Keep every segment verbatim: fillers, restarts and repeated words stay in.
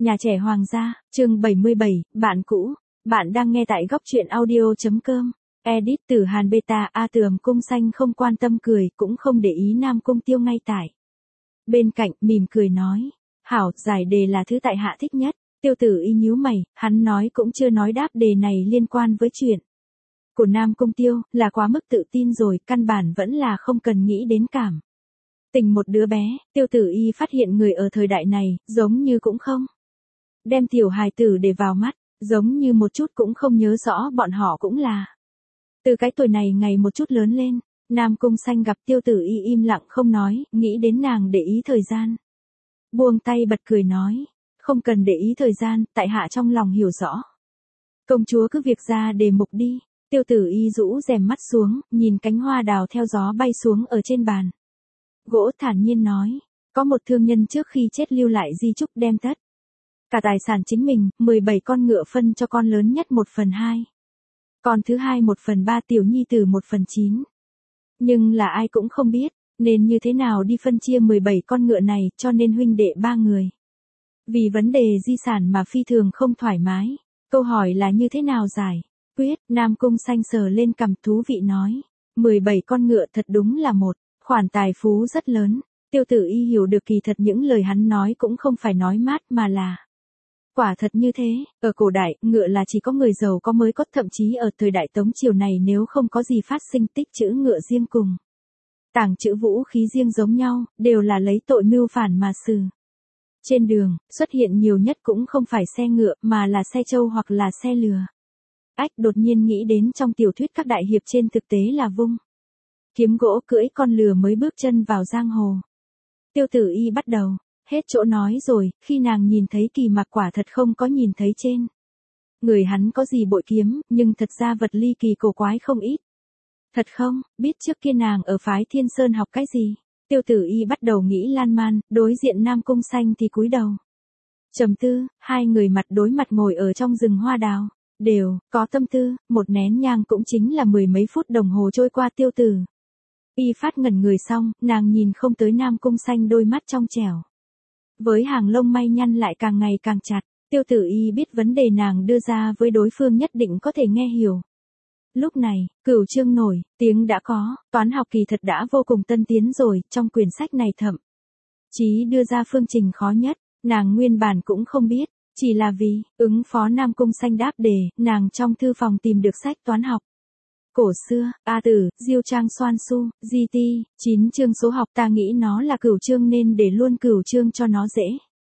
Nhà trẻ Hoàng gia, chương bảy mươi bảy, bạn cũ. Bạn đang nghe tại góc truyện audio.com. Edit từ Hàn Beta. A Tường Cung Xanh không quan tâm cười, cũng không để ý Nam Cung Tiêu ngay tại bên cạnh, mỉm cười nói. Hảo, giải đề là thứ tại hạ thích nhất. Tiêu Tử Y nhíu mày, hắn nói cũng chưa nói đáp đề này liên quan với chuyện của Nam Cung Tiêu, là quá mức tự tin rồi, căn bản vẫn là không cần nghĩ đến cảm tình một đứa bé. Tiêu Tử Y phát hiện người ở thời đại này, giống như cũng không đem tiểu hài tử để vào mắt, giống như một chút cũng không nhớ rõ bọn họ cũng là từ cái tuổi này ngày một chút lớn lên. Nam Cung Xanh gặp Tiêu Tử Y im lặng không nói, nghĩ đến nàng để ý thời gian, buông tay bật cười nói, không cần để ý thời gian, tại hạ trong lòng hiểu rõ. Công chúa cứ việc ra đề mục đi. Tiêu Tử Y rũ rèm mắt xuống, nhìn cánh hoa đào theo gió bay xuống ở trên bàn gỗ, thản nhiên nói, có một thương nhân trước khi chết lưu lại di chúc đem tất cả tài sản chính mình, mười bảy con ngựa phân cho con lớn nhất một phần hai, con thứ hai một phần ba, tiểu nhi tử một phần chín. Nhưng là ai cũng không biết, nên như thế nào đi phân chia mười bảy con ngựa này, cho nên huynh đệ ba người vì vấn đề di sản mà phi thường không thoải mái. Câu hỏi là như thế nào giải quyết? Nam Cung Xanh sờ lên cằm, thú vị nói, mười bảy con ngựa thật đúng là một khoản tài phú rất lớn. Tiêu Tử Y hiểu được kỳ thật những lời hắn nói cũng không phải nói mát mà là quả thật như thế. Ở cổ đại, ngựa là chỉ có người giàu có mới có, thậm chí ở thời đại Tống Triều này nếu không có gì phát sinh, tích trữ ngựa riêng cùng tàng trữ vũ khí riêng giống nhau, đều là lấy tội mưu phản mà xử. Trên đường, xuất hiện nhiều nhất cũng không phải xe ngựa, mà là xe trâu hoặc là xe lừa. Ách, đột nhiên nghĩ đến trong tiểu thuyết các đại hiệp trên thực tế là vung kiếm gỗ cưỡi con lừa mới bước chân vào giang hồ. Tiêu Tử Y bắt đầu hết chỗ nói rồi, khi nàng nhìn thấy Kỳ Mặc quả thật không có nhìn thấy trên người hắn có gì bội kiếm, nhưng thật ra vật ly kỳ cổ quái không ít. Thật không, biết trước kia nàng ở phái Thiên Sơn học cái gì? Tiêu Tử Y bắt đầu nghĩ lan man, đối diện Nam Cung Xanh thì cúi đầu trầm tư, hai người mặt đối mặt ngồi ở trong rừng hoa đào, đều có tâm tư. Một nén nhang cũng chính là mười mấy phút đồng hồ trôi qua. Tiêu Tử Y phát ngẩn người xong, nàng nhìn không tới Nam Cung Xanh đôi mắt trong trẻo với hàng lông may nhăn lại càng ngày càng chặt. Tiêu Tử Y biết vấn đề nàng đưa ra với đối phương nhất định có thể nghe hiểu. Lúc này, Cửu Chương nổi tiếng đã có, toán học kỳ thật đã vô cùng tân tiến rồi, trong quyển sách này thậm chí đưa ra phương trình khó nhất, nàng nguyên bản cũng không biết, chỉ là vì ứng phó Nam Cung Xanh đáp đề, nàng trong thư phòng tìm được sách toán học cổ xưa. A Tử, Diêu Trang Xoan Su, Di Ti, chín chương số học, ta nghĩ nó là Cửu Chương nên để luôn Cửu Chương cho nó dễ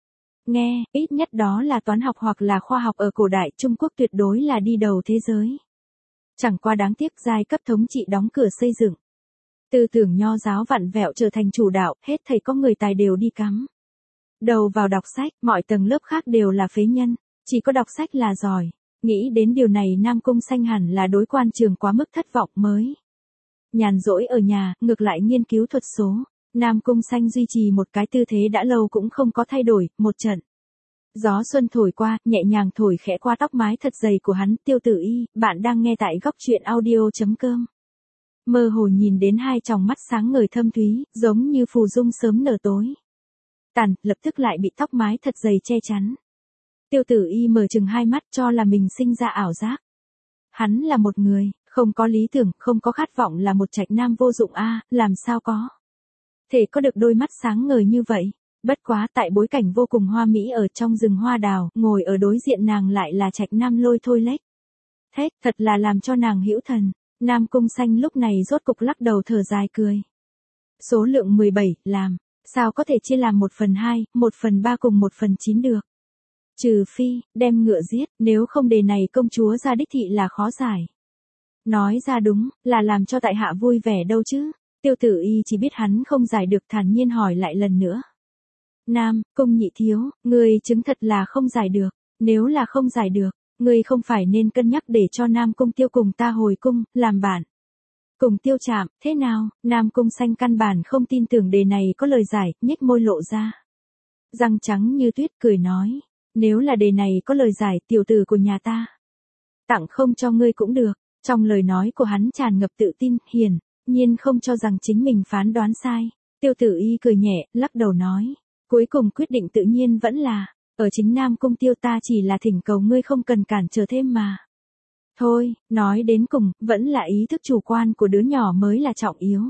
nghe, ít nhất đó là toán học hoặc là khoa học ở cổ đại Trung Quốc tuyệt đối là đi đầu thế giới. Chẳng qua đáng tiếc giai cấp thống trị đóng cửa xây dựng, tư tưởng nho giáo vặn vẹo trở thành chủ đạo, hết thầy có người tài đều đi cắm đầu vào đọc sách, mọi tầng lớp khác đều là phế nhân, chỉ có đọc sách là giỏi. Nghĩ đến điều này Nam Cung Xanh hẳn là đối quan trường quá mức thất vọng mới nhàn rỗi ở nhà, ngược lại nghiên cứu thuật số. Nam Cung Xanh duy trì một cái tư thế đã lâu cũng không có thay đổi, một trận gió xuân thổi qua, nhẹ nhàng thổi khẽ qua tóc mái thật dày của hắn. Tiêu Tử Y, bạn đang nghe tại góc truyện audio.com. Mơ hồ nhìn đến hai tròng mắt sáng ngời thâm thúy, giống như phù dung sớm nở tối tàn, lập tức lại bị tóc mái thật dày che chắn. Tiêu Tử Y mở chừng hai mắt, cho là mình sinh ra ảo giác. Hắn là một người không có lý tưởng, không có khát vọng, là một trạch nam vô dụng a, à, làm sao có thể có được đôi mắt sáng ngời như vậy. Bất quá tại bối cảnh vô cùng hoa mỹ ở trong rừng hoa đào, ngồi ở đối diện nàng lại là trạch nam Lôi Thôi Lếch. Thế, thật là làm cho nàng hữu thần. Nam Cung Xanh lúc này rốt cục lắc đầu thở dài cười. Số lượng mười bảy, làm sao có thể chia làm một phần hai, một phần ba cùng một phần chín được? Trừ phi đem ngựa giết, nếu không đề này công chúa ra đích thị là khó giải. Nói ra đúng, là làm cho tại hạ vui vẻ đâu chứ. Tiêu Tử Y chỉ biết hắn không giải được, thản nhiên hỏi lại lần nữa. Nam Cung nhị thiếu, người chứng thật là không giải được. Nếu là không giải được, người không phải nên cân nhắc để cho Nam Cung Tiêu cùng ta hồi cung, làm bạn cùng Tiêu Trạm, thế nào? Nam Cung Xanh căn bản không tin tưởng đề này có lời giải, nhếch môi lộ ra răng trắng như tuyết, cười nói, nếu là đề này có lời giải, tiểu tử của nhà ta tặng không cho ngươi cũng được. Trong lời nói của hắn tràn ngập tự tin, hiển nhiên không cho rằng chính mình phán đoán sai. Tiêu Tử Y cười nhẹ, lắc đầu nói, cuối cùng quyết định tự nhiên vẫn là Ở chính Nam Cung Tiêu ta chỉ là thỉnh cầu ngươi không cần cản trở thêm mà. Thôi, nói đến cùng, vẫn là ý thức chủ quan của đứa nhỏ mới là trọng yếu.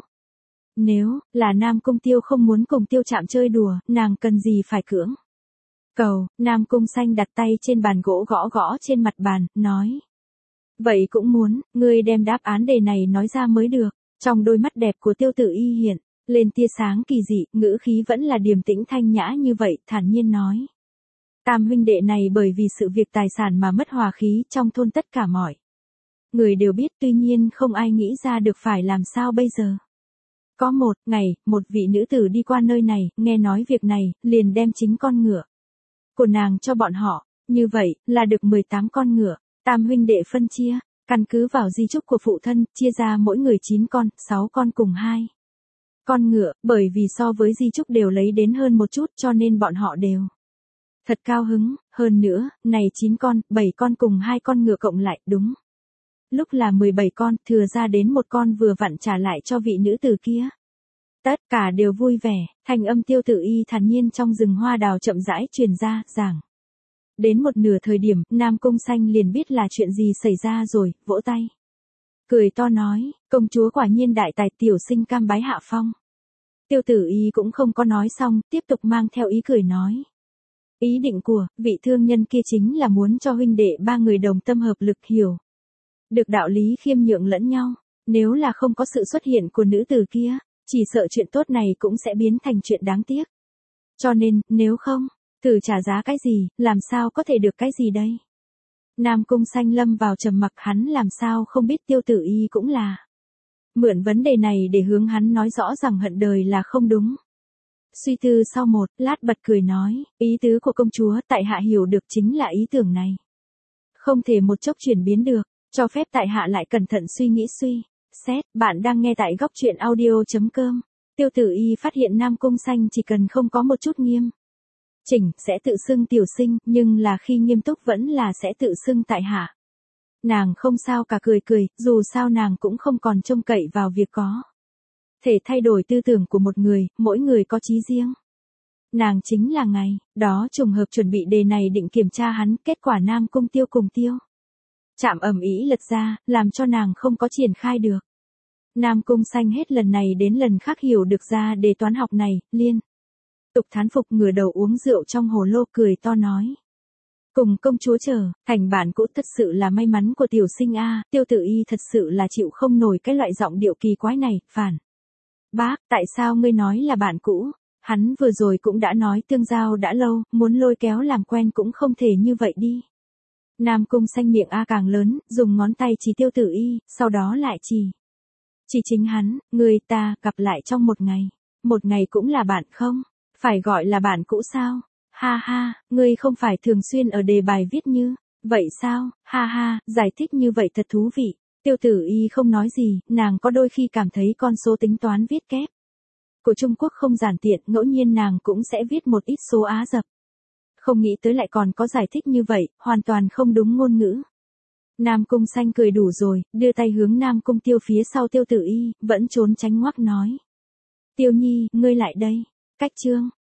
Nếu là Nam Cung Tiêu không muốn cùng Tiêu Trạm chơi đùa, nàng cần gì phải cưỡng. Cầu, Nam Cung Xanh đặt tay trên bàn gỗ gõ gõ trên mặt bàn, nói. Vậy cũng muốn, ngươi đem đáp án đề này nói ra mới được. Trong đôi mắt đẹp của Tiêu Tử Y hiện lên tia sáng kỳ dị, ngữ khí vẫn là điềm tĩnh thanh nhã như vậy, thản nhiên nói. Tam huynh đệ này bởi vì sự việc tài sản mà mất hòa khí trong thôn tất cả mọi người đều biết, tuy nhiên không ai nghĩ ra được phải làm sao bây giờ. Có một ngày, một vị nữ tử đi qua nơi này, nghe nói việc này, liền đem chính con ngựa của nàng cho bọn họ, như vậy, là được mười tám con ngựa, tam huynh đệ phân chia, căn cứ vào di chúc của phụ thân, chia ra mỗi người chín con, sáu con cùng hai con ngựa, bởi vì so với di chúc đều lấy đến hơn một chút cho nên bọn họ đều thật cao hứng, hơn nữa, này chín con, bảy con cùng hai con ngựa cộng lại, đúng. Lúc là mười bảy con, thừa ra đến một con vừa vặn trả lại cho vị nữ tử kia. Tất cả đều vui vẻ, thanh âm Tiêu Tử Y thản nhiên trong rừng hoa đào chậm rãi truyền ra, giảng. Đến một nửa thời điểm, Nam Cung Xanh liền biết là chuyện gì xảy ra rồi, vỗ tay. Cười to nói, công chúa quả nhiên đại tài, tiểu sinh cam bái hạ phong. Tiêu Tử Y cũng không có nói xong, tiếp tục mang theo ý cười nói. Ý định của vị thương nhân kia chính là muốn cho huynh đệ ba người đồng tâm hợp lực hiểu được đạo lý khiêm nhượng lẫn nhau, nếu là không có sự xuất hiện của nữ tử kia, chỉ sợ chuyện tốt này cũng sẽ biến thành chuyện đáng tiếc. Cho nên, nếu không, thử trả giá cái gì, làm sao có thể được cái gì đây? Nam Cung Xanh lâm vào trầm mặc, hắn làm sao không biết Tiêu Tử Y cũng là mượn vấn đề này để hướng hắn nói rõ rằng hận đời là không đúng. Suy tư sau một lát bật cười nói, ý tứ của công chúa tại hạ hiểu được chính là ý tưởng này. Không thể một chốc chuyển biến được, cho phép tại hạ lại cẩn thận suy nghĩ suy. Xét, bạn đang nghe tại góc truyện audio.com. Tiêu Tử Y phát hiện Nam Cung Xanh chỉ cần không có một chút nghiêm chỉnh, sẽ tự xưng tiểu sinh, nhưng là khi nghiêm túc vẫn là sẽ tự xưng tại hạ. Nàng không sao cả cười cười, dù sao nàng cũng không còn trông cậy vào việc có thể thay đổi tư tưởng của một người, mỗi người có chí riêng. Nàng chính là ngày đó trùng hợp chuẩn bị đề này định kiểm tra hắn, kết quả Nam Cung Tiêu cùng Tiêu Trạm ầm ĩ lật ra, làm cho nàng không có triển khai được. Nam Cung Xanh hết lần này đến lần khác hiểu được ra đề toán học này, liên tục thán phục, ngửa đầu uống rượu trong hồ lô, cười to nói. Cùng công chúa chờ, thành bản cũ thật sự là may mắn của tiểu sinh a. Tiêu Tử Y thật sự là chịu không nổi cái loại giọng điệu kỳ quái này, phản. Bác, tại sao ngươi nói là bạn cũ? Hắn vừa rồi cũng đã nói tương giao đã lâu, muốn lôi kéo làm quen cũng không thể như vậy đi. Nam Cung Xanh miệng a càng lớn, dùng ngón tay chỉ Tiêu Tử Y, sau đó lại chỉ. Chỉ chính hắn, người ta gặp lại trong một ngày. Một ngày cũng là bạn không? Phải gọi là bạn cũ sao? Ha ha, ngươi không phải thường xuyên ở đề bài viết như vậy sao? Ha ha, giải thích như vậy thật thú vị. Tiêu Tử Y không nói gì, nàng có đôi khi cảm thấy con số tính toán viết kép của Trung Quốc không giản tiện, ngẫu nhiên nàng cũng sẽ viết một ít số Á dập. Không nghĩ tới lại còn có giải thích như vậy, hoàn toàn không đúng ngôn ngữ. Nam Cung Xanh cười đủ rồi, đưa tay hướng Nam Cung Tiêu phía sau Tiêu Tử Y, vẫn trốn tránh ngoắc nói. Tiêu Nhi, ngươi lại đây. Cách chương